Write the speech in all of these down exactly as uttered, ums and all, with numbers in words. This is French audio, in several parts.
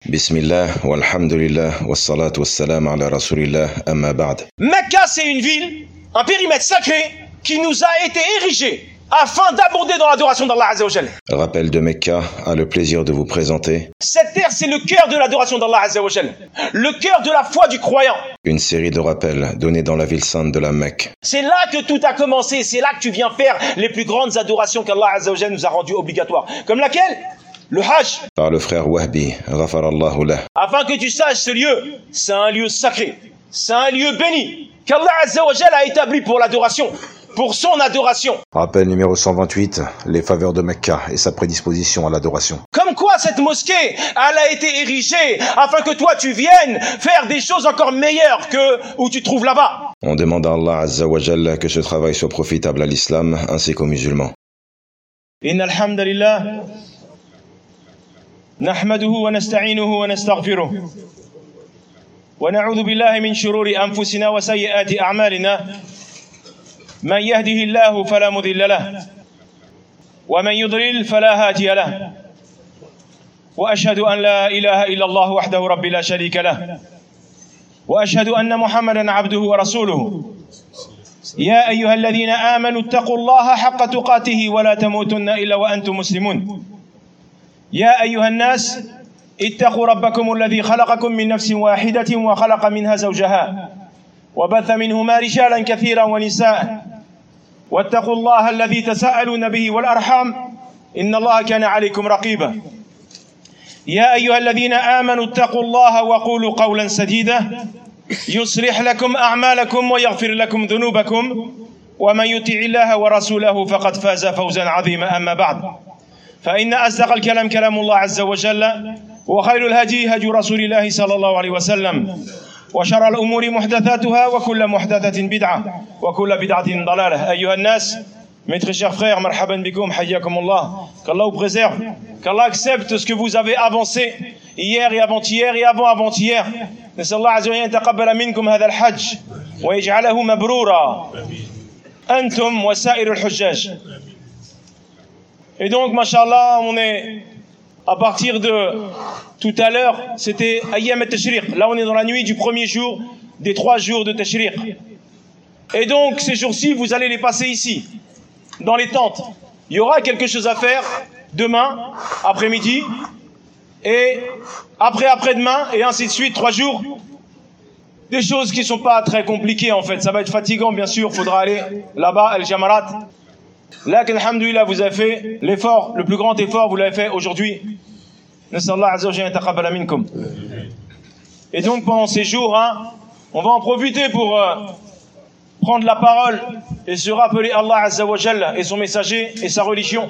Bismillah, walhamdulillah, wassalatu wassalam ala rasulillah, amma ba'd. Mecca, c'est une ville, un périmètre sacré qui nous a été érigé afin d'abonder dans l'adoration d'Allah Azza wa Jal. Rappel de Mecca a le plaisir de vous présenter Cette terre, c'est le cœur de l'adoration d'Allah Azza wa Jal, le cœur de la foi du croyant. une série de rappels donnés dans la ville sainte de la Mecque. C'est là que tout a commencé, c'est là que tu viens faire les plus grandes adorations qu'Allah Azza wa Jal nous a rendues obligatoires. Comme laquelle? Le Hajj. Par le frère Wahbi, ghafarallahu lah. Afin que tu saches, ce lieu, c'est un lieu sacré, c'est un lieu béni, qu'Allah Azza wa Jal a établi pour l'adoration, pour son adoration. Rappel numéro cent vingt-huit, les faveurs de Mecca et sa prédisposition à l'adoration. Comme quoi cette mosquée, elle a été érigée afin que toi tu viennes faire des choses encore meilleures que où tu trouves là-bas. On demande à Allah Azza wa Jalla que ce travail soit profitable à l'islam ainsi qu'aux musulmans. Inna alhamdulillah, nahmaduhu wa nasta'inuhu wa nastaghfiruh. Wa na'udhu billahi min shururi anfusina wa sayyiati a'malina. من يهده الله فلا مضل له ومن يضلل فلا هادي له وأشهد أن لا إله إلا الله وحده رب لا شريك له وأشهد أن محمدا عبده ورسوله يا أيها الذين آمنوا اتقوا الله حق تقاته ولا تموتن إلا وأنتم مسلمون يا أيها الناس اتقوا ربكم الذي خلقكم من نفس واحدة وخلق منها زوجها وبث منهما رجالا كثيرا ونساء واتقوا الله الذي تساءلون به والأرحام إن الله كان عليكم رقيبا يا أيها الذين آمنوا اتقوا الله وقولوا قولا سديدا يصلح لكم أعمالكم ويغفر لكم ذنوبكم ومن يطع الله ورسوله فقد فاز فوزا عظيما أما بعد فإن أصدق الكلام كلام الله عز وجل وخير الهدي هدي رسول الله صلى الله عليه وسلم وشر الأمور محدثاتها وكل محدثة بدعة وكل بدعة ضلالة. أيها الناس, mes très chers frères, marhaban bikoum, hayyakum Allah, qu'Allah vous préserve, qu'Allah accepte ce que vous avez avancé hier et avant-hier et avant-avant-hier. نسأل الله عز وجل أن يتقبل منكم هذا الحج ويجعله مبرورا أنتم وسائر الحجاج. Et donc, mashallah, on est à partir de tout à l'heure, c'était Ayyam al-Tashriq. Là, on est dans la nuit du premier jour des trois jours de Tashriq. Et donc, ces jours-ci, vous allez les passer ici, dans les tentes. Il y aura quelque chose à faire demain, après-midi, et après-après-demain, et ainsi de suite, trois jours. Des choses qui ne sont pas très compliquées, en fait. Ça va être fatigant, bien sûr. Il faudra aller là-bas, Al-Jamarat. Là, alhamdoulilah, vous avez fait l'effort, le plus grand effort, vous l'avez fait aujourd'hui. Et donc, pendant ces jours, hein, on va en profiter pour euh, prendre la parole et se rappeler Allah Azza wa Jalla et son messager et sa religion,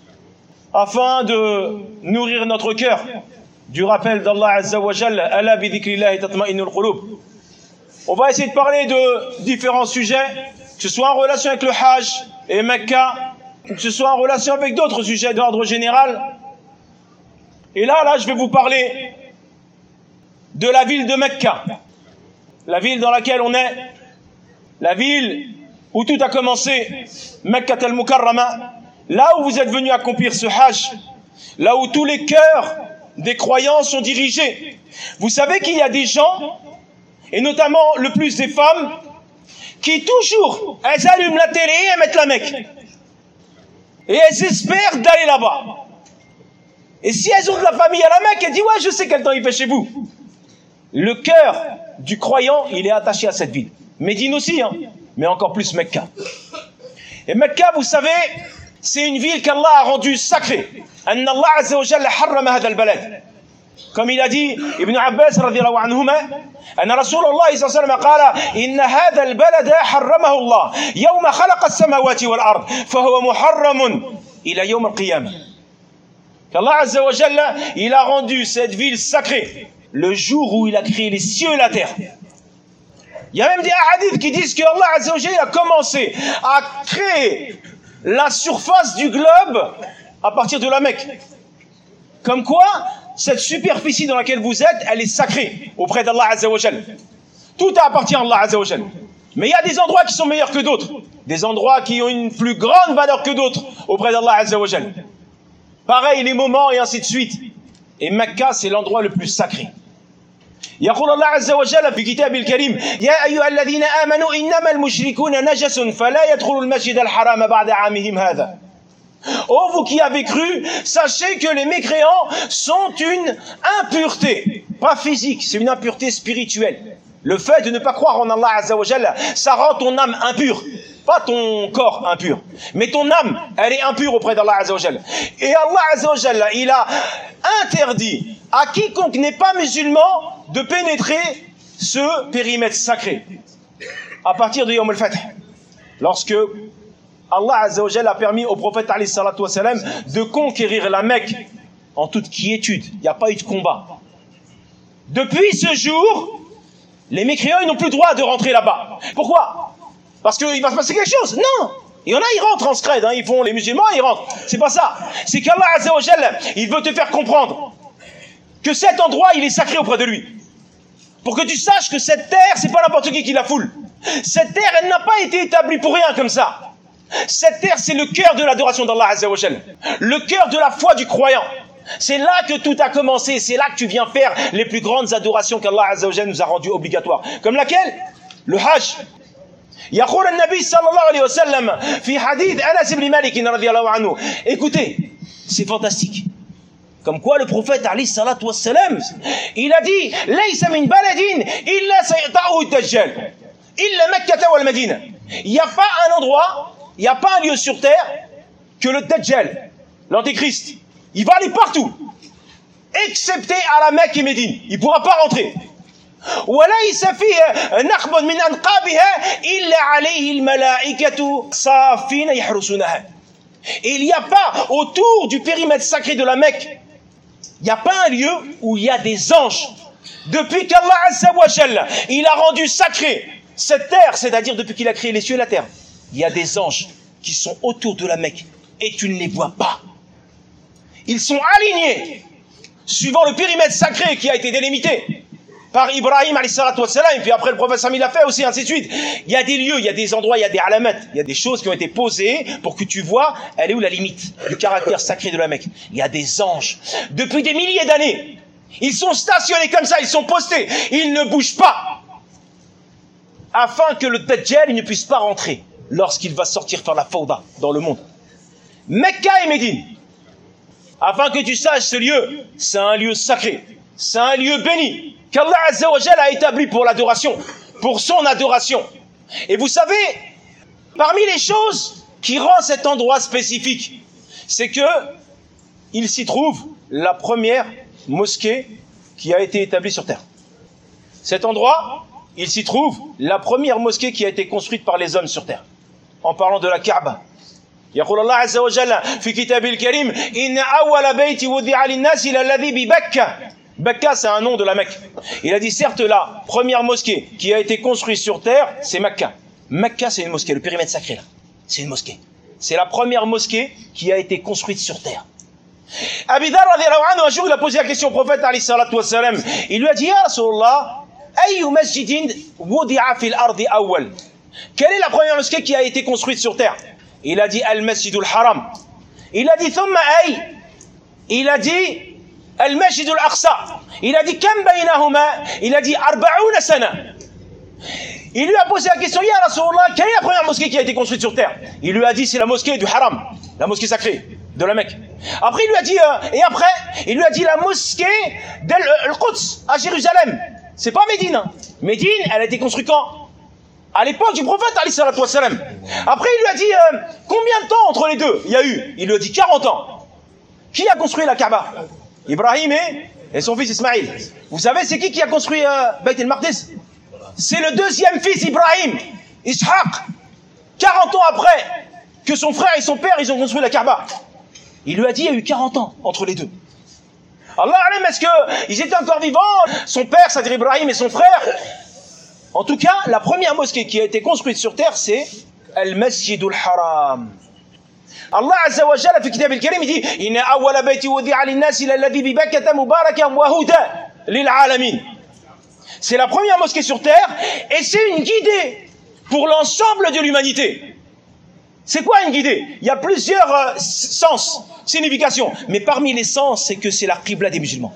afin de nourrir notre cœur du rappel d'Allah Azza wa Jalla. Ala bi dhikrillahi tatma'innul qulub. On va essayer de parler de différents sujets, que ce soit en relation avec le Hajj et Mecca, que ce soit en relation avec d'autres sujets d'ordre général. Et là, là, je vais vous parler de la ville de Mecca, la ville dans laquelle on est, la ville où tout a commencé, Mecca al-Mukarrama, là où vous êtes venus accomplir ce Hajj, là où tous les cœurs des croyants sont dirigés. Vous savez qu'il y a des gens, et notamment le plus des femmes, qui toujours, elles allument la télé et elles mettent la Mecque. Et elles espèrent d'aller là-bas. Et si elles ont de la famille à la Mecque, elles disent, ouais, je sais quel temps il fait chez vous. Le cœur du croyant, il est attaché à cette ville. Médine aussi, hein, mais encore plus Mecca. Et Mecca, vous savez, c'est une ville qu'Allah a rendue sacrée. Anna Allah Azza wa Jalla harrama hadha al-balad. Comme il a dit, Ibn Abbas radiyallahu anhuma, أن رسول الله صلى الله عليه وسلم قال إن هذا البلد حرمه الله يوم خلق السماوات والأرض فهو محرم إلى يوم القيامة. qu'Allah Azza wa Jalla, il a rendu cette ville sacrée le jour où il a créé les cieux et la terre. Il y a même des hadiths qui disent que Allah Azza wa Jalla a commencé à créer la surface du globe à partir de la Mecque. Comme quoi, cette superficie dans laquelle vous êtes, elle est sacrée auprès d'Allah Azza wa Jalla. Tout appartient à Allah Azza wa Jalla. Mais il y a des endroits qui sont meilleurs que d'autres, des endroits qui ont une plus grande valeur que d'autres auprès d'Allah Azza wa Jalla. Pareil, les moments et ainsi de suite. Et Mecca, c'est l'endroit le plus sacré. يقول الله عز وجل في كتابه الكريم يا أيها الذين آمنوا إنما المشركون نجس فلا يدخلوا المسجد الحرام بعد عامهم هذا. Oh, vous qui avez cru, sachez que les mécréants sont une impureté, pas physique, c'est une impureté spirituelle. Le fait de ne pas croire en Allah Azza wa Jalla, ça rend ton âme impure. Pas ton corps impur, mais ton âme, elle est impure auprès d'Allah Azza wa Jalla. Et Allah Azza wa Jalla, il a interdit à quiconque n'est pas musulman de pénétrer ce périmètre sacré. À partir de Yawm al-Fath, lorsque Allah Azza wa Jalla a permis au prophète alayhi salatu wa salam de conquérir la Mecque en toute quiétude, il n'y a pas eu de combat. Depuis ce jour, les mécréants ils n'ont plus le droit de rentrer là-bas. Pourquoi? Parce qu'il va se passer quelque chose. Non. Il y en a, ils rentrent en scred, hein. Ils font les musulmans, ils rentrent. C'est pas ça. C'est qu'Allah Azza wa Jalla, il veut te faire comprendre que cet endroit, il est sacré auprès de lui. Pour que tu saches que cette terre, c'est pas n'importe qui qui la foule. Cette terre, elle n'a pas été établie pour rien comme ça. Cette terre, c'est le cœur de l'adoration d'Allah Azza wa Jalla. Le cœur de la foi du croyant. C'est là que tout a commencé. C'est là que tu viens faire les plus grandes adorations qu'Allah Azza wa Jalla nous a rendues obligatoires. Comme laquelle? Le Hajj. يقول النبي صلى الله عليه وسلم في حديث أنس بن مالك رضي الله عنه. Écoutez, c'est fantastique. Comme quoi le prophète عليه الصلاة والسلام, il a dit ليس من بلد إلا سيطأه الدجال إلا مكة والمدينة. Il n'y a pas un endroit, il n'y a pas un lieu sur terre que le Dajjal, l'antéchrist, il va aller partout, excepté à la Mecque et Médine. Il ne pourra pas rentrer. وليس فيه نخب من أنقابها إلا عليه الملائكة صافين يحرسونها. Et il n'y a pas autour du périmètre sacré de la Mecque, il n'y a pas un lieu où il y a des anges. Depuis qu'Allah Azza wa Jalla, il a rendu sacré cette terre, c'est-à-dire depuis qu'il a créé les cieux et la terre, il y a des anges qui sont autour de la Mecque et tu ne les vois pas. Ils sont alignés suivant le périmètre sacré qui a été délimité par Ibrahim alayhi salatu wassalam, et puis après le prophète Sam il l'a fait aussi, ainsi de suite. Il y a des lieux, il y a des endroits, il y a des alamat, il y a des choses qui ont été posées pour que tu vois, elle est où la limite du caractère sacré de la Mecque. Il y a des anges. Depuis des milliers d'années, ils sont stationnés comme ça, ils sont postés, ils ne bougent pas, afin que le Dajjal il ne puisse pas rentrer lorsqu'il va sortir faire la fawda dans le monde. Mecca et Médine, afin que tu saches ce lieu, c'est un lieu sacré, c'est un lieu béni, qu'Allah Azza wa Jalla a établi pour l'adoration, pour son adoration. Et vous savez, parmi les choses qui rendent cet endroit spécifique, c'est que il s'y trouve la première mosquée qui a été établie sur terre. Cet endroit, il s'y trouve la première mosquée qui a été construite par les hommes sur terre. En parlant de la Kaaba. يقول الله عز وجل في كتابه الكريم إن أول بيت وضع للناس الذي ببكة. Mecca, c'est un nom de la Mecque. Il a dit, certes, la première mosquée qui a été construite sur terre, c'est Mecca. Mecca, c'est une mosquée, le périmètre sacré, là. C'est une mosquée. C'est la première mosquée qui a été construite sur terre. Abi Dharr, un jour, il a posé la question au prophète, alayhi salatu wassalam. Il lui a dit, Ya Rasulallah, ayyu masjidin wudi'a fil ardi awwal. Quelle est la première mosquée qui a été construite sur terre? Il a dit, Al-Masjidul Haram. Il a dit, Thumma ay. Il a dit, Al-Masjid al-Aqsa. Il a dit Kam baynahuma. Il a dit Arba'ouna sana. Il lui a posé la question, Ya Rasulallah, quelle est la première mosquée qui a été construite sur terre? Il lui a dit c'est la mosquée du Haram, la mosquée sacrée de la Mecque. Après il lui a dit euh, et après il lui a dit la mosquée d'Al-Quds à Jérusalem. C'est pas Médine. Hein. Médine, elle a été construite quand? À l'époque du prophète alayhi salatu wassalam. Après il lui a dit euh, combien de temps entre les deux il y a eu? Il lui a dit quarante ans. Qui a construit la Kaaba? Ibrahim et, et son fils Ismaïl. Vous savez c'est qui qui a construit euh, Bayt el-Maqdis? C'est le deuxième fils Ibrahim, Ishaq. quarante ans après que son frère et son père ils ont construit la Kaaba. Il lui a dit il y a eu quarante ans entre les deux. Allah alam, est-ce qu'ils étaient encore vivants? Son père, c'est-à-dire Ibrahim et son frère. En tout cas, la première mosquée qui a été construite sur terre, c'est Al-Masjidul Haram. Allah Azza wa Jalla, في كتاب الكريم, il dit إن أول بيت وضع للناس الذي ببكة مباركا وهدى للعالمين. C'est la première mosquée sur terre et c'est une guidée pour l'ensemble de l'humanité. C'est quoi une guidée? Il y a plusieurs euh, sens, significations. Mais parmi les sens, c'est que c'est la qibla des musulmans.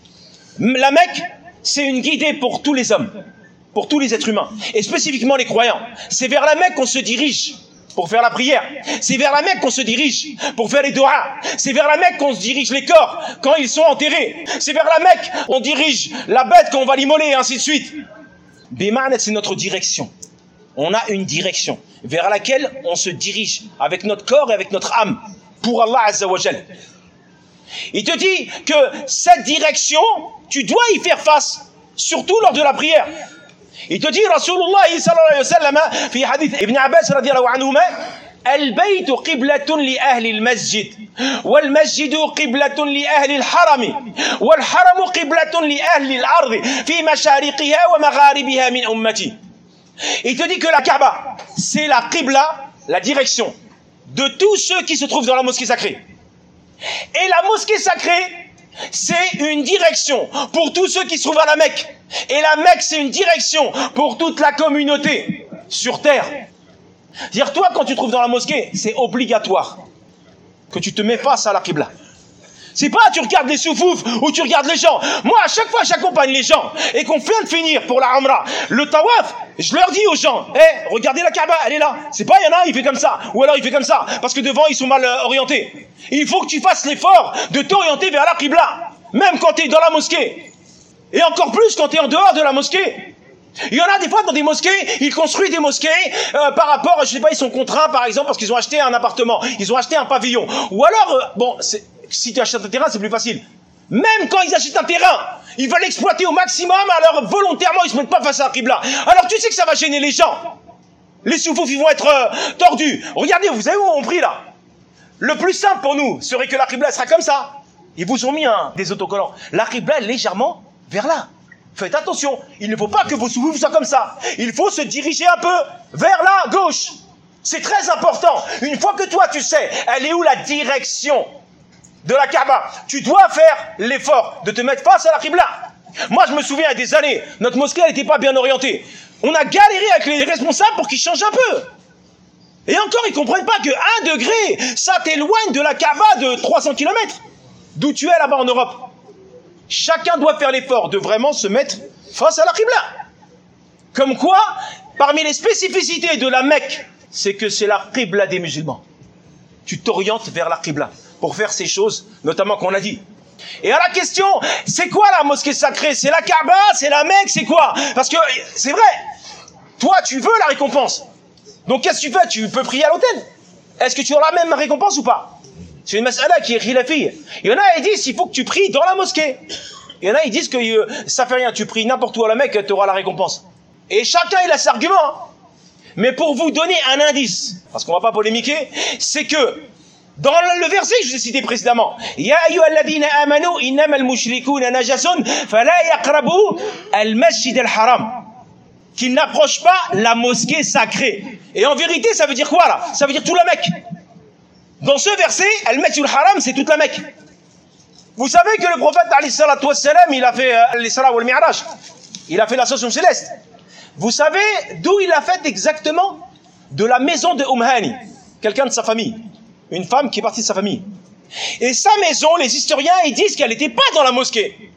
La Mecque, c'est une guidée pour tous les hommes, pour tous les êtres humains, et spécifiquement les croyants. C'est vers la Mecque qu'on se dirige pour faire la prière. C'est vers la Mecque qu'on se dirige pour faire les doigts. C'est vers la Mecque qu'on se dirige les corps quand ils sont enterrés. C'est vers la Mecque qu'on dirige la bête quand on va l'immoler, et ainsi de suite. Bima'na, c'est notre direction. On a une direction vers laquelle on se dirige avec notre corps et avec notre âme pour Allah Azza wa Jal. Il te dit que cette direction, tu dois y faire face, surtout lors de la prière. Il te dit, Rasulullah sallallahu alayhi wa sallam, fi hadith Ibn Abbas radiallahu anhuma, البيت قبلة لأهل المسجد والمسجد قبلة لأهل الحرم والحرم قبلة لأهل الأرض في مشارقها ومغاربها من أمتي. Il te dit que la Kaaba, c'est la qibla, la direction de tous ceux qui se trouvent dans la mosquée sacrée. Et la mosquée sacrée, c'est une direction pour tous ceux qui se trouvent à la Mecque. Et la Mecque, c'est une direction pour toute la communauté sur terre. C'est-à-dire, toi, quand tu te trouves dans la mosquée, c'est obligatoire que tu te mets face à la qibla. C'est pas tu regardes les soufoufs ou tu regardes les gens. Moi, à chaque fois, j'accompagne les gens et qu'on vient de finir pour la Umrah, le tawaf, je leur dis aux gens, hé, hey, regardez la Kaaba, elle est là. C'est pas, il y en a un, il fait comme ça, ou alors il fait comme ça, parce que devant, ils sont mal euh, orientés. Il faut que tu fasses l'effort de t'orienter vers la qibla, même quand tu es dans la mosquée. Et encore plus quand tu es en dehors de la mosquée. Il y en a des fois dans des mosquées, ils construisent des mosquées euh, par rapport, je sais pas, ils sont contraints par exemple parce qu'ils ont acheté un appartement, ils ont acheté un pavillon. Ou alors, euh, bon, si tu achètes un terrain, c'est plus facile. Même quand ils achètent un terrain, ils veulent l'exploiter au maximum, alors volontairement, ils se mettent pas face à la qibla. Alors tu sais que ça va gêner les gens. Les soufoufs, ils vont être euh, tordus. Regardez, vous savez où on prie là? Le plus simple pour nous serait que la qibla sera comme ça. Ils vous ont mis un, des autocollants. La qibla est légèrement vers là. Faites attention, il ne faut pas que vos soufoufs soient comme ça. Il faut se diriger un peu vers la gauche. C'est très important. Une fois que toi, tu sais, elle est où la direction de la Kaaba, tu dois faire l'effort de te mettre face à la qibla. Moi, je me souviens, il y a des années, notre mosquée n'était pas bien orientée. On a galéré avec les responsables pour qu'ils changent un peu. Et encore, ils ne comprennent pas que un degré, ça t'éloigne de la Kaaba de trois cents kilomètres. D'où tu es là-bas en Europe. Chacun doit faire l'effort de vraiment se mettre face à la qibla. Comme quoi, parmi les spécificités de la Mecque, c'est que c'est la qibla des musulmans. Tu t'orientes vers la qibla pour faire ces choses, notamment qu'on a dit. Et à la question, c'est quoi la mosquée sacrée? C'est la Kaaba, c'est la Mecque, c'est quoi? Parce que c'est vrai, toi tu veux la récompense. Donc qu'est-ce que tu fais? Tu peux prier à l'hôtel. Est-ce que tu auras la même récompense ou pas? C'est une mas'ala qui est khilafiyya. Il y en a qui disent qu'il faut que tu pries dans la mosquée. Il y en a qui disent que euh, ça fait rien, tu pries n'importe où à la Mecque, tu auras la récompense. Et chacun il a cet argument. Hein. Mais pour vous donner un indice, parce qu'on va pas polémiquer, c'est que dans le verset que je vous ai cité précédemment, Ya ayyuhalladhina amanu innamal mushrikuna najasun fala yaqrabu al-masjid al-haram, qu'ils n'approchent pas la mosquée sacrée. Et en vérité, ça veut dire quoi là? Ça veut dire tout la Mecque. Dans ce verset, al-masjid al-haram, c'est toute la Mecque. Vous savez que le prophète alayhi salatu wassalam, il a fait euh, l'Isra wal Mi'raj. Il a fait l'ascension céleste. Vous savez d'où il a fait exactement? De la maison de Umm Hani, quelqu'un de sa famille. Une femme qui est partie de sa famille. Et sa maison, les historiens, ils disent qu'elle n'était pas dans la mosquée.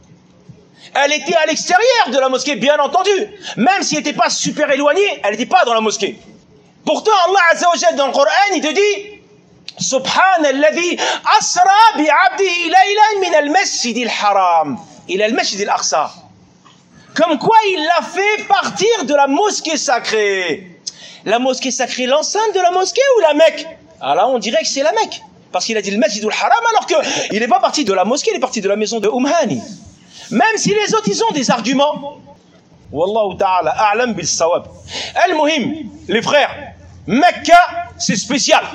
Elle était à l'extérieur de la mosquée, bien entendu. Même si elle n'était pas super éloignée, elle n'était pas dans la mosquée. Pourtant, Allah Azza wa Jalla dans le Coran, il te dit Subhanalladhi asra bi'abdihi laylan min al-masjid al-haram ila al-masjid al-aqsa. Comme quoi il l'a fait partir de la mosquée sacrée. La mosquée sacrée, l'enceinte de la mosquée ou la Mecque? Ah là, on dirait que c'est la Mecque. Parce qu'il a dit le Masjid al-Haram, alors qu'il n'est pas parti de la mosquée, il est parti de la maison de Umm Hani. Même si les autres, ils ont des arguments. Wallahu ta'ala a'lam bil sawab. Al-Muhim, les frères, Mecca, c'est spécial.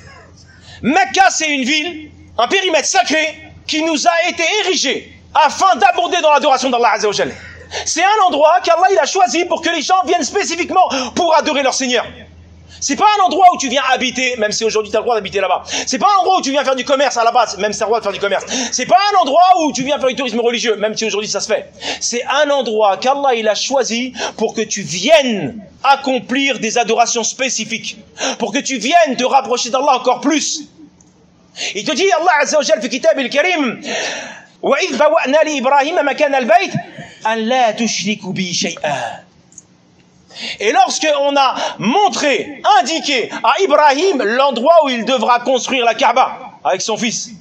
Mecca, c'est une ville, un périmètre sacré qui nous a été érigé afin d'abonder dans l'adoration d'Allah Azza wa Jalla. C'est un endroit qu'Allah il a choisi pour que les gens viennent spécifiquement pour adorer leur Seigneur. C'est pas un endroit où tu viens habiter, même si aujourd'hui tu as le droit d'habiter là-bas. C'est pas un endroit où tu viens faire du commerce à la base, même si tu as le droit de faire du commerce. C'est pas un endroit où tu viens faire du tourisme religieux, même si aujourd'hui ça se fait. C'est un endroit qu'Allah il a choisi pour que tu viennes accomplir des adorations spécifiques, pour que tu viennes te rapprocher d'Allah encore plus. Il te dit, Allah Azza wa Jal fi kitab al-Karim, wa idh bawa'na li Ibrahim makan al-bayt an la tushriku bi shay'an. Et lorsqu'on a montré, indiqué à Ibrahim l'endroit où il devra construire la Kaaba avec son fils,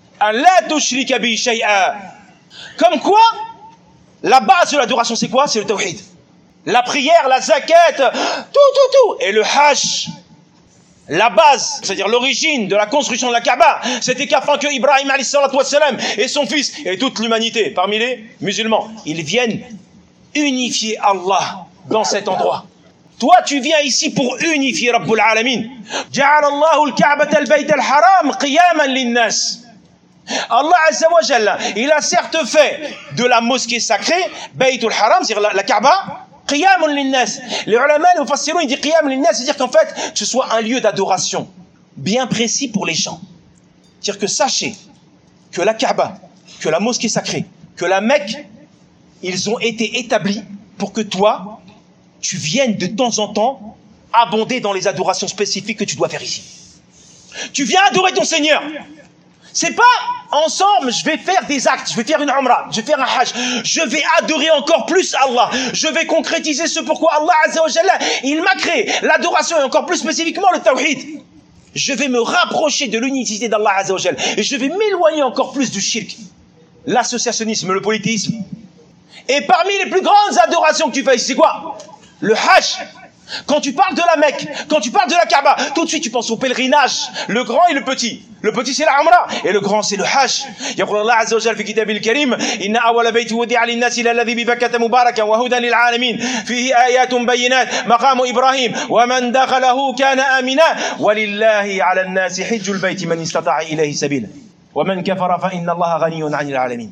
comme quoi, la base de l'adoration c'est quoi? C'est le tawhid. La prière, la zakat, tout, tout, tout. Et le hajj, la base, c'est-à-dire l'origine de la construction de la Kaaba, c'était qu'afin que Ibrahim alayhi salatu wassalam et son fils et toute l'humanité, parmi les musulmans, ils viennent unifier Allah dans cet endroit. Toi, tu viens ici pour unifier Rabbul Alamin. Ja'ala Allahu al-Ka'bata al-Bayt al-Haram qiyaman lin-nas. Allah Azza wa Jalla, il a certes fait de la mosquée sacrée, Baytul Haram, c'est-à-dire la, la Kaaba, qiyaman lin-nas. Les ulama, les mufassirun, ils disent qiyaman lin-nas, c'est-à-dire qu'en fait, que ce soit un lieu d'adoration bien précis pour les gens. C'est-à-dire que sachez que la Kaaba, que la mosquée sacrée, que la Mecque, ils ont été établis pour que toi, tu viennes de temps en temps abonder dans les adorations spécifiques que tu dois faire ici. Tu viens adorer ton Seigneur. C'est pas ensemble, je vais faire des actes, je vais faire une umrah, je vais faire un hajj, je vais adorer encore plus Allah, je vais concrétiser ce pourquoi Allah Azza wa Jalla, il m'a créé. L'adoration et encore plus spécifiquement le tawhid. Je vais me rapprocher de l'unicité d'Allah Azza wa Jalla et je vais m'éloigner encore plus du shirk, l'associationnisme, le polythéisme. Et parmi les plus grandes adorations que tu fais ici, c'est quoi? Le hajj. Quand tu parles de la Mecque, quand tu parles de la Kaaba, tout de suite tu penses au pèlerinage, le grand et le petit. Le petit c'est la Umrah et le grand c'est le Hajj. يقول الله عز وجل في كتابه الكريم إن أول بيت وضع للناس الذي ببكة مباركا وهدى للعالمين فيه آيات بينات مقام إبراهيم ومن دخله كان آمنا ولله على الناس حج البيت من استطاع إليه سبيلا ومن كفر فإن الله غني عن العالمين.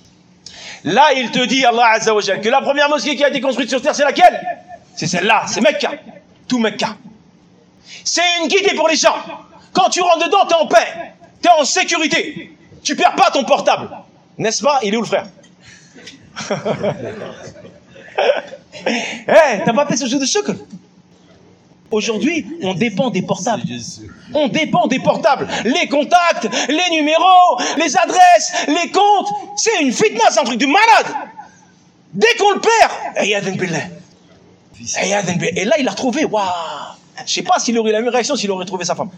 Là il te dit Allah Azza wa Jal que la première mosquée qui a été construite sur terre c'est laquelle? C'est celle-là, c'est Mecca, tout Mecca. C'est une guidée pour les gens. Quand tu rentres dedans, t'es en paix, t'es en sécurité. Tu perds pas ton portable, n'est-ce pas? Il est où le frère? Eh, hey, t'as pas fait ce jeu de choc? Aujourd'hui, on dépend des portables. On dépend des portables. Les contacts, les numéros, les adresses, les comptes. C'est une fitna, c'est un truc de malade. Dès qu'on le perd, ayadhan billah. Et là, il l'a retrouvé. Waouh! Je sais pas s'il aurait eu la même réaction s'il aurait trouvé sa femme.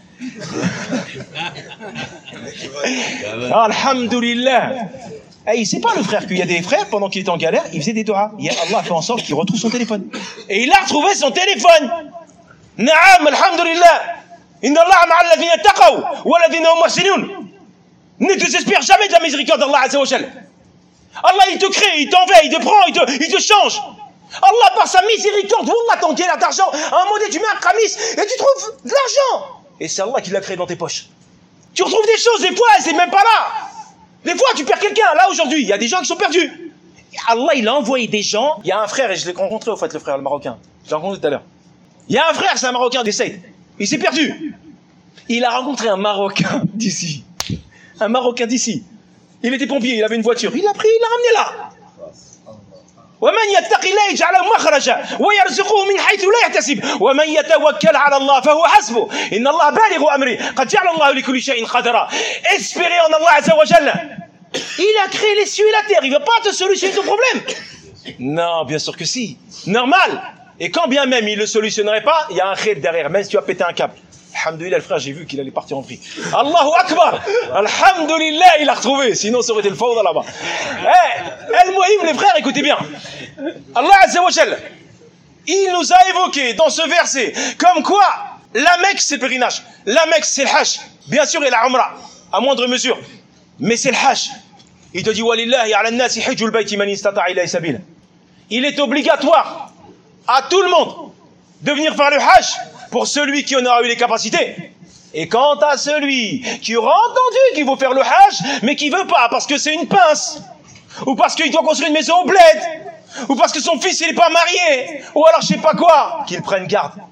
Alhamdulillah. Et il sait pas, le frère, qu'il y a des frères, pendant qu'il était en galère, il faisait des doigts. Et Allah a fait en sorte qu'il retrouve son téléphone. Et il a retrouvé son téléphone. Naam, alhamdulillah. Inna Allah ma'a alladhina taqaw wa alladhina hum muhsinun. Ne désespère jamais de la miséricorde d'Allah Azza wa Jal. Allah, il te crée, il t'envoie, il te prend, il te, il te change. Allah, par sa miséricorde, Wallah, t'en galère d'argent, à un moment donné, tu mets un khamis et tu trouves de l'argent. Et c'est Allah qui l'a créé dans tes poches. Tu retrouves des choses, des fois, c'est même pas là. Des fois, tu perds quelqu'un. Là, aujourd'hui, il y a des gens qui sont perdus. Allah, il a envoyé des gens. Il y a un frère, et je l'ai rencontré, au fait, le frère, le Marocain. Je l'ai rencontré tout à l'heure. Il y a un frère, c'est un Marocain d'Essaïd. Il s'est perdu. Il a rencontré un Marocain d'ici. Un Marocain d'ici. Il était pompier, il avait une voiture. Il l'a pris, il l'a ramené là. ومن يتق الله يجعل له مخرجا ويرزقه من حيث لا يحتسب ومن يتوكل على الله فهو حسبه إن الله بالغ أمره قد جعل الله لكل شيء قدرا. Espérez en Allah Azza wa Jalla. Il a créé les cieux et la terre, il ne va pas te solutionner ton problème. Non, bien sûr que si. Normal. Et quand bien même il ne le solutionnerait pas, il y a un khir derrière, même si tu as pété un câble. Alhamdulillah, le frère, j'ai vu qu'il allait partir en vrille. Allahu Akbar. Alhamdulillah, il a retrouvé. Sinon, ça aurait été le fawda là-bas. Eh, El-Mouhim, les frères, écoutez bien. Allah Azza wa Jal, il nous a évoqué dans ce verset, comme quoi, la Mecque, c'est le pèlerinage. La Mecque, c'est le Hajj. Bien sûr, et la Umrah, à moindre mesure. Mais c'est le Hajj. Il te dit, Walillahi ala nasi hijjul bayti man istata'a ilayhi sabila. Il est obligatoire à tout le monde de venir faire le Hajj pour celui qui en aura eu les capacités. Et quant à celui qui aura entendu qu'il faut faire le Hajj, mais qui veut pas parce que c'est une pince, ou parce qu'il doit construire une maison au bled, ou parce que son fils il est pas marié, ou alors je sais pas quoi, qu'il prenne garde.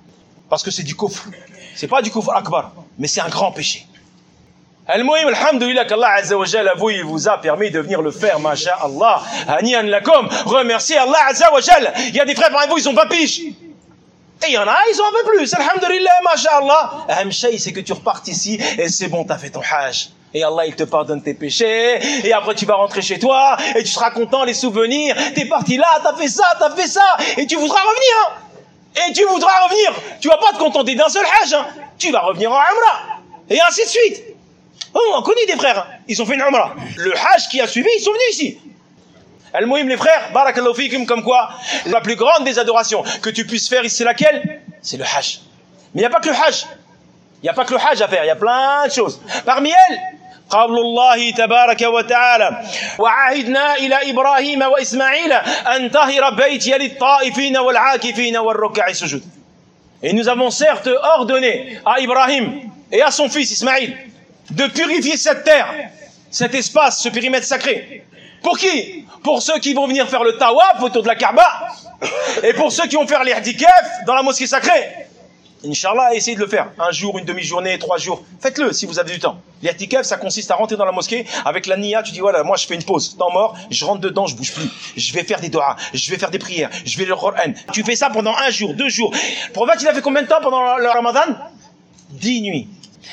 Parce que c'est du kufr. C'est pas du kufr akbar, mais c'est un grand péché. Al-Muhim, alhamdoulilah, qu'Allah Azza wa Jalla, vous, il vous a permis de venir le faire, masha'Allah. Haniyan lakum. Remerciez Allah Azza wa Jalla. Il y a des frères parmi vous, ils ont vingt piges. Et il y en a, ils ont un peu plus. Alhamdoulilah, masha'Allah. Aham shay, c'est que tu repartes ici et c'est bon, t'as fait ton hajj. Et Allah, il te pardonne tes péchés. Et après, tu vas rentrer chez toi et tu seras content, les souvenirs. T'es parti là, t'as fait ça, t'as fait ça. Et tu voudras revenir, hein. Et tu voudras revenir. Tu vas pas te contenter d'un seul hajj, hein. Tu vas revenir en umrah. Et ainsi de suite. Oh, on connaît des frères, hein. Ils ont fait une umrah. Le hajj qui a suivi, ils sont venus ici. Al-Muhim, les frères, barakallahu fikum, comme quoi, la plus grande des adorations que tu puisses faire ici, c'est laquelle? C'est le hajj. Mais il n'y a pas que le hajj. Il n'y a pas que le hajj à faire, il y a plein de choses. Parmi elles, قول الله تبارك وتعالى وعهدنا إلى إبراهيم وإسماعيل أن طهر بيتي للطائفين والعاكفين والركع السجود. Et nous avons certes ordonné à Ibrahim et à son fils Ismaïl de purifier cette terre, cet espace, ce périmètre sacré. Pour qui? Pour ceux qui vont venir faire le tawaf autour de la Kaaba et pour ceux qui vont faire l'ihtikaf dans la mosquée sacrée. Inch'Allah, essayez de le faire. Un jour, une demi-journée, trois jours. Faites-le si vous avez du temps. L'ihtikaf, ça consiste à rentrer dans la mosquée avec la niya. Tu dis, voilà, moi je fais une pause, temps mort, je rentre dedans, je bouge plus. Je vais faire des doigts, je vais faire des prières, je vais le Coran. Tu fais ça pendant un jour, deux jours. Le prophète, il a fait combien de temps pendant le Ramadan? Dix nuits.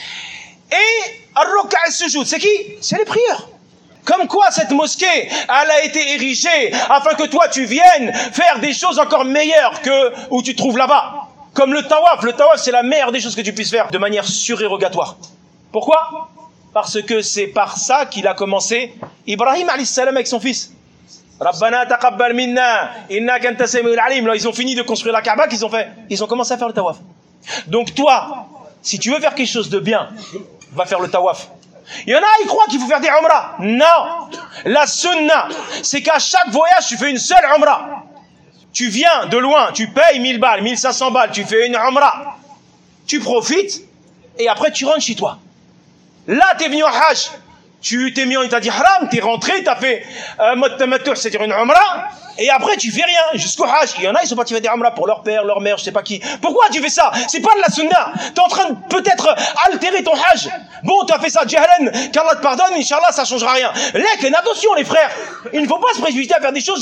Et Ar-Ruk'a al-Sujud, c'est qui? C'est les prières. Comme quoi cette mosquée, elle a été érigée afin que toi tu viennes faire des choses encore meilleures que où tu te trouves là-bas. Comme le tawaf. Le tawaf, c'est la meilleure des choses que tu puisses faire de manière surérogatoire. Pourquoi? Parce que c'est par ça qu'il a commencé Ibrahim alayhi salam avec son fils. Rabbana taqabbal minna innaka anta samiul alim. Là, ils ont fini de construire la Kaaba, qu'ils ont fait. Ils ont commencé à faire le tawaf. Donc toi, si tu veux faire quelque chose de bien, va faire le tawaf. Il y en a, ils croient qu'il faut faire des umrah. Non. La sunna, c'est qu'à chaque voyage, tu fais une seule umrah. Tu viens de loin, tu payes mille balles, mille cinq cents balles, tu fais une umrah. Tu profites, et après tu rentres chez toi. Là, tu es venu au hajj. Tu t'es mis en état d'ihram, tu es rentré, tu as fait un mode tamattu, c'est-à-dire une umrah, et après tu fais rien jusqu'au hajj. Il y en a, ils sont partis faire des umrah pour leur père, leur mère, je sais pas qui. Pourquoi tu fais ça? C'est pas de la sunna. Tu es en train de peut-être altérer ton hajj. Bon, tu as fait ça, jahlan, qu'Allah te pardonne, Inch'Allah, ça changera rien. Lakin, attention les frères, il ne faut pas se précipiter à faire des choses,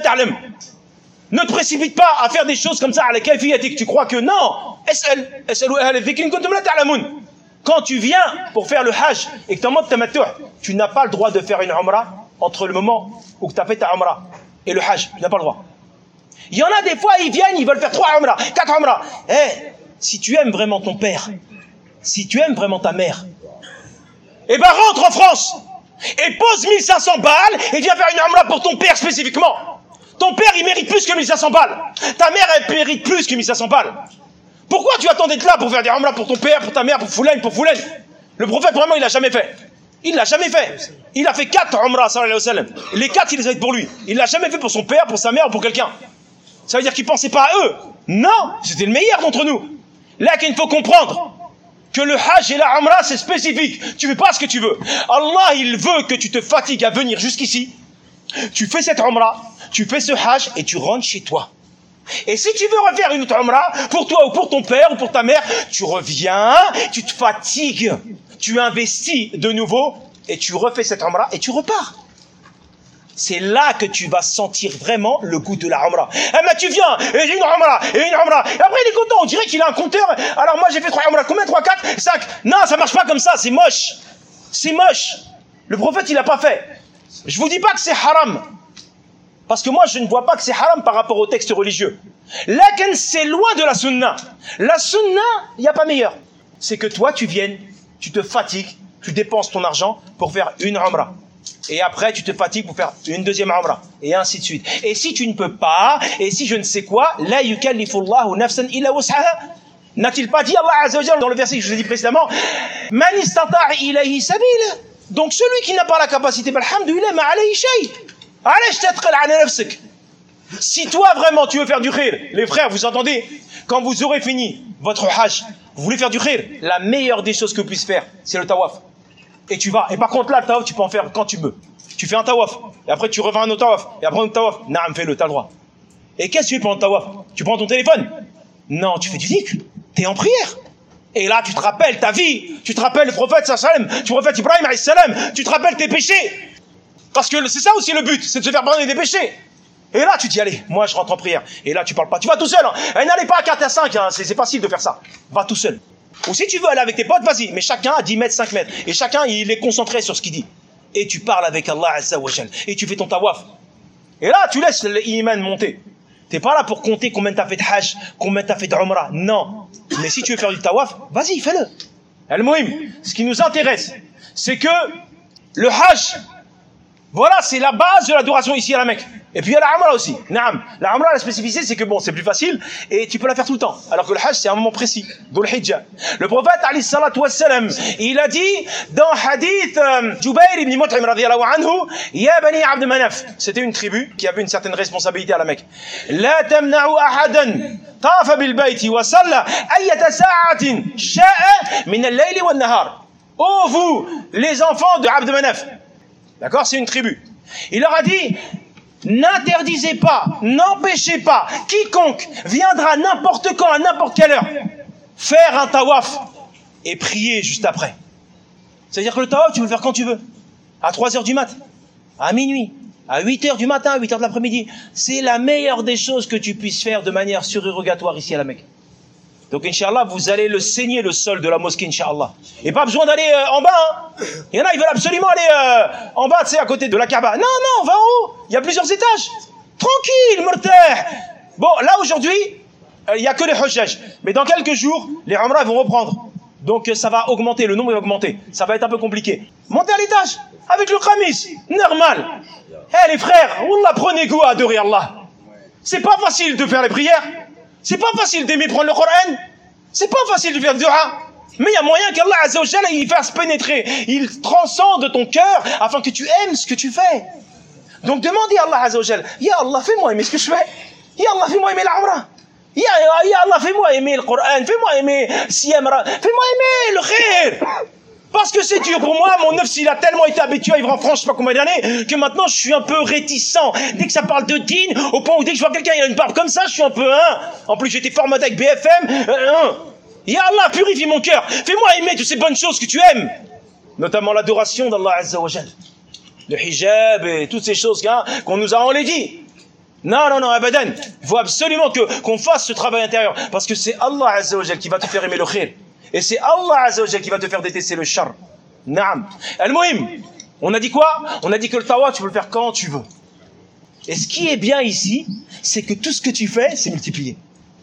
ne te précipite pas à faire des choses comme ça, à la kayfiyatik. Tu crois que non. Quand tu viens pour faire le hajj et que tu es en mode tamattu, tu n'as pas le droit de faire une umrah entre le moment où tu as fait ta umrah et le hajj. Tu n'as pas le droit. Il y en a des fois, ils viennent, ils veulent faire trois umrah, quatre umrah. Eh, hey, si tu aimes vraiment ton père, si tu aimes vraiment ta mère, eh ben rentre en France et pose mille cinq cents balles et viens faire une umrah pour ton père spécifiquement. Ton père, il mérite plus que mille cinq cents balles. Ta mère, elle mérite plus que mille cinq cents balles. Pourquoi tu attends d'être là pour faire des umrah pour ton père, pour ta mère, pour Foulaine, pour Foulaine? Le prophète, vraiment, il l'a jamais fait. Il l'a jamais fait. Il a fait quatre umrah, sallallahu alayhi wa sallam. Les quatre, il les a fait pour lui. Il l'a jamais fait pour son père, pour sa mère ou pour quelqu'un. Ça veut dire qu'il pensait pas à eux. Non, c'était le meilleur d'entre nous. Là, qu'il faut comprendre que le hajj et la umrah, c'est spécifique. Tu fais pas ce que tu veux. Allah, il veut que tu te fatigues à venir jusqu'ici. Tu fais cette umrah, tu fais ce hajj et tu rentres chez toi. Et si tu veux refaire une autre umrah, pour toi ou pour ton père ou pour ta mère, tu reviens, tu te fatigues, tu investis de nouveau et tu refais cette umrah et tu repars. C'est là que tu vas sentir vraiment le goût de la umrah. Eh ben tu viens, et une umrah, et une umrah, et après il est content, on dirait qu'il a un compteur. Alors moi j'ai fait trois umrah, combien? Trois, quatre, cinq? Non, ça marche pas comme ça, c'est moche. C'est moche. Le prophète il a pas fait. Je vous dis pas que c'est haram. Parce que moi, je ne vois pas que c'est haram par rapport au texte religieux. Lakin, c'est loin de la sunna. La sunna, il n'y a pas meilleur. C'est que toi, tu viennes, tu te fatigues, tu dépenses ton argent pour faire une umrah. Et après, tu te fatigues pour faire une deuxième umrah. Et ainsi de suite. Et si tu ne peux pas, et si je ne sais quoi, la yukallifullahu nafsan illa wus'aha. N'a-t-il pas dit Allah Azza wa Jalla dans le verset que je vous ai dit précédemment, Man istata'a ilayhi sabila. Donc celui qui n'a pas la capacité, alhamdoulilah, ma alayhi shay. Si toi vraiment tu veux faire du khir, les frères, vous entendez, quand vous aurez fini votre hajj, vous voulez faire du khir, la meilleure des choses que vous puissiez faire, c'est le tawaf. Et tu vas, et par contre là, le tawaf, tu peux en faire quand tu veux. Tu fais un tawaf, et après tu reviens un autre tawaf, et après un autre tawaf. Naam, fais-le, t'as le droit. Et qu'est-ce que tu fais pendant le tawaf? Tu prends ton téléphone? Non, tu fais du dhikr. tu es en prière. Et là, tu te rappelles ta vie, tu te rappelles le prophète, sallam, tu prophète Ibrahim, salam, tu te rappelles tes péchés. Parce que c'est ça aussi le but, c'est de se faire pardonner des péchés. Et là, tu dis, allez, moi je rentre en prière. Et là, tu parles pas. Tu vas tout seul. Hein. Et n'allez pas à quatre à cinq, hein. c'est facile de faire ça. Va tout seul. Ou si tu veux aller avec tes potes, vas-y. Mais chacun à dix mètres, cinq mètres. Et chacun, il est concentré sur ce qu'il dit. Et tu parles avec Allah Azza wa Jal. Et tu fais ton tawaf. Et là, tu laisses l'iman monter. T'es pas là pour compter combien t'as fait de hajj, combien t'as fait de umrah. Non. Mais si tu veux faire du tawaf, vas-y, fais-le. Al-Muhim, ce qui nous intéresse, c'est que le hajj, voilà, c'est la base de l'adoration ici à la Mecque. Et puis il y a la umrah aussi. Naam. La umrah, la spécificité, c'est que bon, c'est plus facile et tu peux la faire tout le temps. Alors que le hajj, c'est un moment précis. D'où le hijja. Le prophète, alayhi salatu wassalam, il a dit dans hadith euh, Jubayr ibn Mut'im radiyallahu anhu, Ya bani Abd Manaf. C'était une tribu qui avait une certaine responsabilité à la Mecque. La tamna'u ahadan tafa bil bayti wa salla ayyata sa'atin sha'a min al-layli wan nahar. Oh vous, les enfants de Abd Manaf. D'accord, c'est une tribu. Il leur a dit, n'interdisez pas, n'empêchez pas quiconque viendra n'importe quand, à n'importe quelle heure, faire un tawaf et prier juste après. C'est-à-dire que le tawaf, tu peux le faire quand tu veux. À trois heures du mat, à minuit, à huit heures du matin, à huit heures de l'après-midi. C'est la meilleure des choses que tu puisses faire de manière surérogatoire ici à la Mecque. Donc, Inch'Allah, vous allez le saigner le sol de la mosquée, Inch'Allah. Et pas besoin d'aller euh, en bas, hein. Il y en a, ils veulent absolument aller euh, en bas, tu sais, à côté de la Kaaba. Non, non, va en haut. Il y a plusieurs étages. Tranquille, murtah. Bon, là, aujourd'hui, euh, il n'y a que les hujjaj. Mais dans quelques jours, les umrah vont reprendre. Donc, euh, ça va augmenter, le nombre va augmenter. Ça va être un peu compliqué. Montez à l'étage, avec le khamis. Normal. Eh, hey, les frères, Wallah, prenez goût à adorer Allah. C'est pas facile de faire les prières. C'est pas facile d'aimer prendre le Coran. C'est pas facile de faire du dua. Mais il y a moyen qu'Allah Azza wa Jalla il fasse pénétrer. Il transcende ton cœur afin que tu aimes ce que tu fais. Donc demandez à Allah Azza wa Jalla, Ya Allah, fais-moi aimer ce que je fais. Ya Allah, fais-moi aimer la umrah. Ya, ya Allah, fais-moi aimer le Coran. Fais-moi aimer Siyamra. Fais-moi aimer le khair. Parce que c'est dur pour moi, mon neuf, il a tellement été habitué à vivre en France, je sais pas combien d'années, que maintenant je suis un peu réticent. Dès que ça parle de dîne, au point où dès que je vois quelqu'un, il a une barbe comme ça, je suis un peu hein. En plus, j'étais formaté avec B F M. Euh, hein. Ya Allah, purifie mon cœur. Fais-moi aimer toutes ces bonnes choses que tu aimes. Notamment l'adoration d'Allah Azza wa Jal. Le hijab et toutes ces choses hein, qu'on nous a enlaidies. Non, non, non, abadan. Il faut absolument que, qu'on fasse ce travail intérieur. Parce que c'est Allah Azza wa Jal qui va te faire aimer le khir. Et c'est Allah Azza wa Jal qui va te faire détester le char. Naam. Al-Muhim. On a dit quoi? On a dit que le tawaf, tu peux le faire quand tu veux. Et ce qui est bien ici, c'est que tout ce que tu fais, c'est multiplié.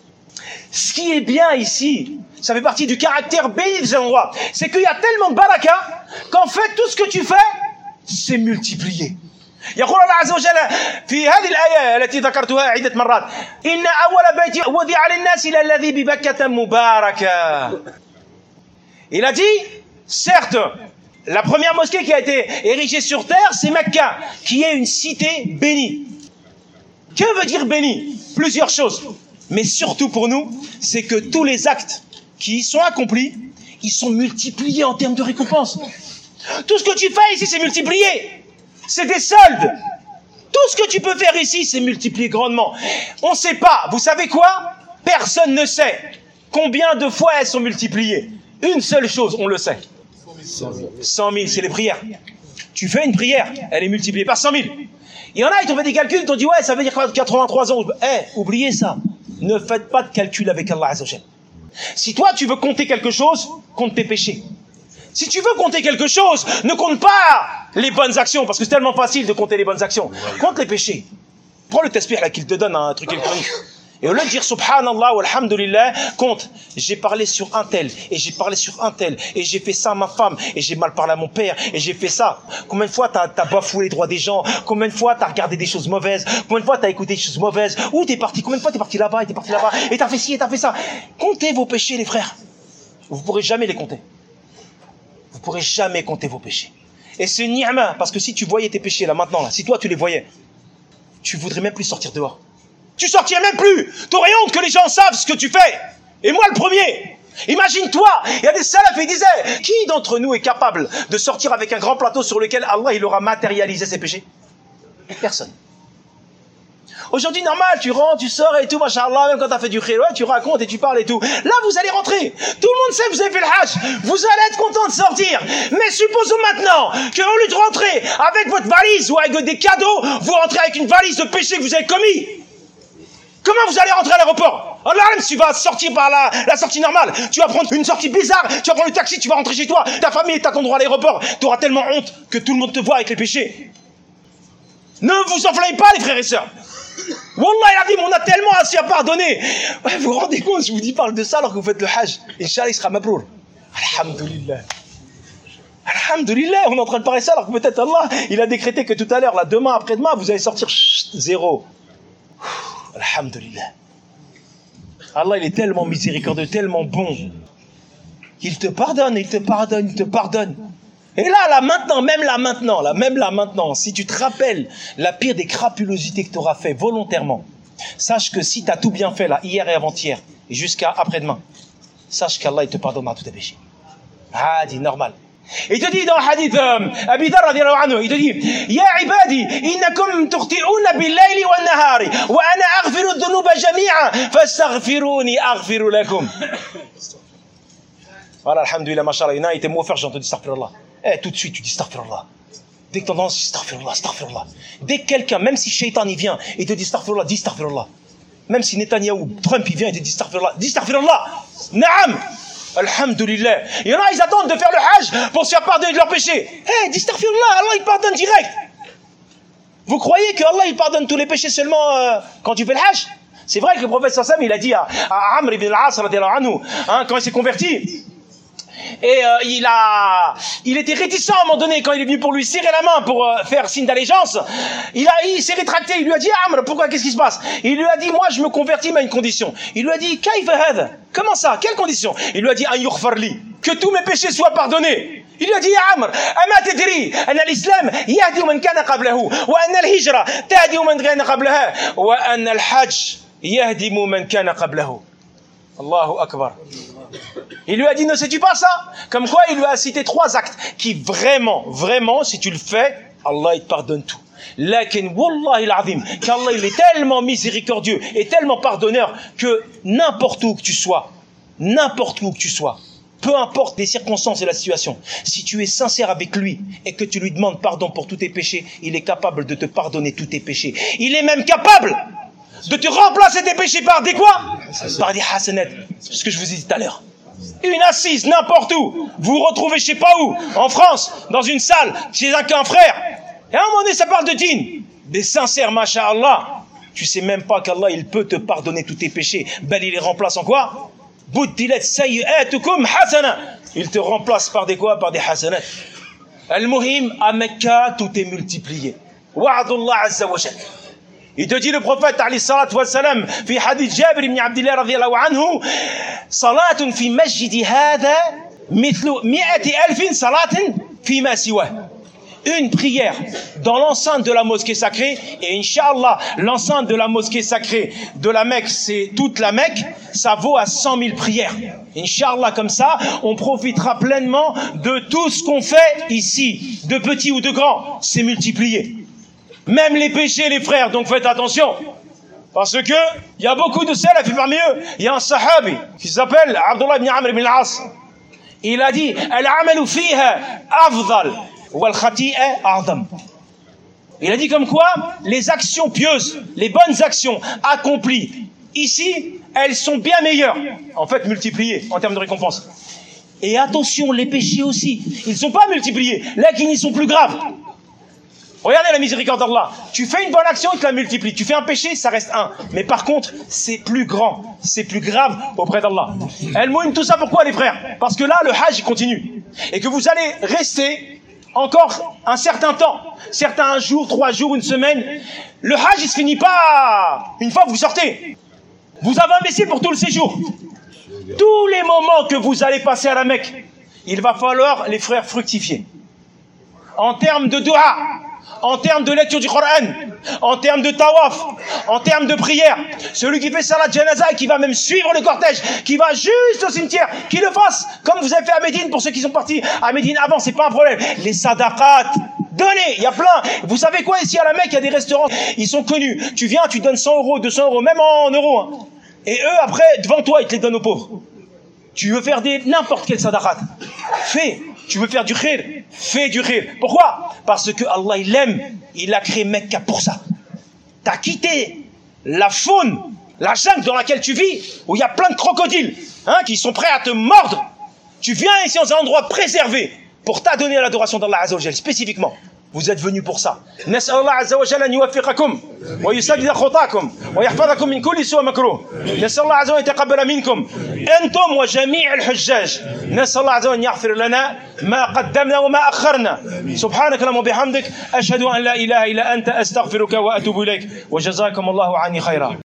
Ce qui est bien ici, ça fait partie du caractère béni de cet endroit. C'est qu'il y a tellement de baraka qu'en fait, tout ce que tu fais, c'est multiplié. يقول الله عز وجل في هذه الآية التي ذكرتها عدة مرات إن أول بيت وضع للناس الذي ببكة مباركة. Il a dit, certes, la première mosquée qui a été érigée sur terre, c'est Mecca, qui est une cité bénie. Que veut dire bénie? Plusieurs choses. Mais surtout pour nous, c'est que tous les actes qui y sont accomplis, ils sont multipliés en termes de récompense. Tout ce que tu fais ici, c'est multiplié. C'est des soldes. Tout ce que tu peux faire ici, c'est multiplié grandement. On ne sait pas. Vous savez quoi? Personne ne sait combien de fois elles sont multipliées. Une seule chose, on le sait. cent mille, c'est les prières. Tu fais une prière, elle est multipliée par cent mille. Il y en a, ils t'ont fait des calculs, ils t'ont dit, ouais, ça veut dire quatre-vingt-trois ans. Eh, hey, oubliez ça. Ne faites pas de calcul avec Allah Azza wa Jalla. Si toi, tu veux compter quelque chose, compte tes péchés. Si tu veux compter quelque chose, ne compte pas les bonnes actions, parce que c'est tellement facile de compter les bonnes actions. Compte les péchés. Prends le tasbih là qu'il te donne, un truc électronique. Et au lieu de dire subhanallah ou alhamdulillah, compte, j'ai parlé sur un tel, et j'ai parlé sur un tel, et j'ai fait ça à ma femme, et j'ai mal parlé à mon père, et j'ai fait ça. Combien de fois t'as, t'as bafoué les droits des gens? Combien de fois t'as regardé des choses mauvaises? Combien de fois t'as écouté des choses mauvaises? Où t'es parti? Combien de fois t'es parti là-bas, et t'es parti là-bas, et t'as fait ci, et t'as fait ça? Comptez vos péchés, les frères. Vous pourrez jamais les compter. Vous pourrez jamais compter vos péchés. Et c'est une ni'ma, parce que si tu voyais tes péchés là, maintenant, là, si toi tu les voyais, tu voudrais même plus sortir dehors. Tu sortirais même plus. T'aurais honte que les gens savent ce que tu fais. Et moi le premier. Imagine-toi, il y a des salafs, ils disaient, qui d'entre nous est capable de sortir avec un grand plateau sur lequel Allah il aura matérialisé ses péchés? Personne. Aujourd'hui, normal, tu rentres, tu sors et tout, machallah, même quand t'as fait du khir, ouais, tu racontes et tu parles et tout. Là, vous allez rentrer. Tout le monde sait que vous avez fait le hajj. Vous allez être content de sortir. Mais supposons maintenant qu'au lieu de rentrer avec votre valise ou avec des cadeaux, vous rentrez avec une valise de péché que vous avez commis. Comment vous allez rentrer à l'aéroport? Allah, tu vas sortir par la, la sortie normale. Tu vas prendre une sortie bizarre. Tu vas prendre le taxi, tu vas rentrer chez toi. Ta famille t'attendra à l'aéroport. Tu auras tellement honte que tout le monde te voit avec les péchés. Ne vous enflammez pas, les frères et sœurs. Wallah, on a tellement assez à pardonner. Ouais, vous vous rendez compte, je vous dis, parle de ça alors que vous faites le hajj. Inch'Allah, il sera mabrour. Alhamdulillah. Alhamdulillah, on est en train de parler ça alors que peut-être Allah, il a décrété que tout à l'heure, là, demain, après-demain, vous allez sortir chut, zéro. Alhamdulillah. Allah, il est tellement miséricordieux, tellement bon. Il te pardonne, il te pardonne, il te pardonne. Et là, là, maintenant, même là, maintenant, là, même là, maintenant, si tu te rappelles la pire des crapulosités que tu auras fait volontairement, sache que si tu as tout bien fait, là, hier et avant-hier, et jusqu'à après-demain, sache qu'Allah, il te pardonnera tous tes péchés. Ah, dit normal. Il te dit dans le hadith, euh, Abi Dharr radiyallahu anhu, il te dit, Ya ibadi, innakum tukhti'una bil-layli wan-nahari, wa ana aghfiru ad-dhunuba jami'an, fastaghfiruni aghfiru lakum. Voilà, alhamdulillah, mashallah, il y en a, il était mauvais, j'ai entendu astaghfirullah. Eh, tout de suite, tu dis astaghfirullah. Dès que tu entends, astaghfirullah, astaghfirullah. Dès que quelqu'un, même si Shaitan il vient, il te dit astaghfirullah, dis astaghfirullah. Même si Netanyahu, Trump il vient, il te dit astaghfirullah, dis astaghfirullah. Naam. Alhamdulillah. Il y en a, ils attendent de faire le hajj pour se faire pardonner de leurs péchés. Eh, hey, dis astaghfirullah, Allah il pardonne direct. Vous croyez que Allah il pardonne tous les péchés seulement euh, quand tu fais le hajj? C'est vrai que le prophète sallallahu alayhi wa sallam, il a dit à, à Amr ibn al-As radiyallahu anhu, hein, quand il s'est converti, et euh, il a, il était réticent à un moment donné quand il est venu pour lui serrer la main pour euh, faire signe d'allégeance. Il a, il s'est rétracté. Il lui a dit, Amr, pourquoi, qu'est-ce qui se passe? Il lui a dit, moi, je me convertis, mais à une condition. Il lui a dit, Kayfa hadha? Comment ça? Quelle condition? Il lui a dit, an yughfar li, que tous mes péchés soient pardonnés. Il lui a dit, Amr, ama tadri, anna l'islam yahdi man kana qablahu, wa anna al-hijra tahdi man kana qablaha, wa anna al-hajj yahdi man kana qablahu. Allahu akbar. Il lui a dit, ne sais-tu pas ça? Comme quoi, il lui a cité trois actes qui vraiment, vraiment, si tu le fais, Allah, il te pardonne tout. Lakin, wallahi l'azim, qu'Allah, il est tellement miséricordieux et tellement pardonneur que n'importe où que tu sois, n'importe où que tu sois, peu importe les circonstances et la situation, si tu es sincère avec lui et que tu lui demandes pardon pour tous tes péchés, il est capable de te pardonner tous tes péchés. Il est même capable de te remplacer tes péchés par des quoi? Par des hasanat. C'est ce que je vous ai dit tout à l'heure. Une assise, n'importe où. Vous vous retrouvez je sais pas où, en France, dans une salle, chez un, un frère. Et à un moment donné, ça parle de dîn. Des sincères, masha'Allah. Tu sais même pas qu'Allah, il peut te pardonner tous tes péchés. Ben, il les remplace en quoi? Buddilat sayyi'atukum hasana. Il te remplace par des quoi? Par des hasanat. Al-Muhim, à Mecca, tout est multiplié. Wa'adullah azza wa jalla. Il te dit le prophète alayhi salatu wa salam fi hadith Jabir ibn Abdillah radiyallahu anhu, salatun fi masjidi hadha mithlu mi'ati alfin salatin fi ma siwa. Une prière dans l'enceinte de la mosquée sacrée, et Inch'Allah, l'enceinte de la mosquée sacrée de la Mecque, c'est toute la Mecque, ça vaut à cent mille prières. Inch'Allah, comme ça, on profitera pleinement de tout ce qu'on fait ici, de petit ou de grand, c'est multiplié. Même les péchés, les frères, donc faites attention. Parce que, il y a beaucoup de salaf parmi eux. Il y a un sahabi qui s'appelle Abdullah ibn Amr ibn al-As. Il a dit, Al-amalu fiha afdal, wal khati'a a'dam. Il a dit comme quoi, les actions pieuses, les bonnes actions accomplies ici, elles sont bien meilleures. En fait, multipliées en termes de récompense. Et attention, les péchés aussi, ils ne sont pas multipliés. Là, ils sont plus graves. Regardez la miséricorde d'Allah. Tu fais une bonne action, il te la multiplie. Tu fais un péché, ça reste un. Mais par contre, c'est plus grand, c'est plus grave auprès d'Allah. El-Mouhim, tout ça pourquoi les frères? Parce que là, le hajj continue. Et que vous allez rester encore un certain temps. Certains un jour, trois jours, une semaine. Le hajj, il se finit pas une fois que vous sortez. Vous avez investi pour tout le séjour. Tous les moments que vous allez passer à la Mecque, il va falloir, les frères, fructifier. En termes de dua, en termes de lecture du Coran, en termes de tawaf, en termes de prière. Celui qui fait salat janaza et qui va même suivre le cortège, qui va juste au cimetière, qui le fasse comme vous avez fait à Médine pour ceux qui sont partis à Médine avant, c'est pas un problème. Les sadaqat Donnez, il y a plein. Vous savez quoi, ici à la Mecque, il y a des restaurants, ils sont connus. Tu viens, tu donnes cent euros, deux cents euros, même en euros. Hein. Et eux, après, devant toi, ils te les donnent aux pauvres. Tu veux faire des n'importe quel sadaqat, fais. Tu veux faire du khir, fais du khir. Pourquoi? Parce que Allah, il aime. Il a créé Mecca pour ça. T'as quitté la faune, la jungle dans laquelle tu vis, où il y a plein de crocodiles, hein, qui sont prêts à te mordre. Tu viens ici dans un endroit préservé pour t'adonner à l'adoration d'Allah Azza wa Jal, spécifiquement. Vous êtes venus pour ça. نسأل الله عز وجل أن يوفقكم ويسدد خطاكم ويحفظكم من كل سوء مكروه. نسأل الله عز وجل أن يتقبل منكم أنتم وجميع الحجاج. نسأل الله عز وجل أن يغفر لنا ما قدمنا وما أخرنا. سبحانك اللهم وبحمدك أشهد أن لا إله إلا أنت أستغفرك وأتوب إليك وجزاكم الله عني خيرا.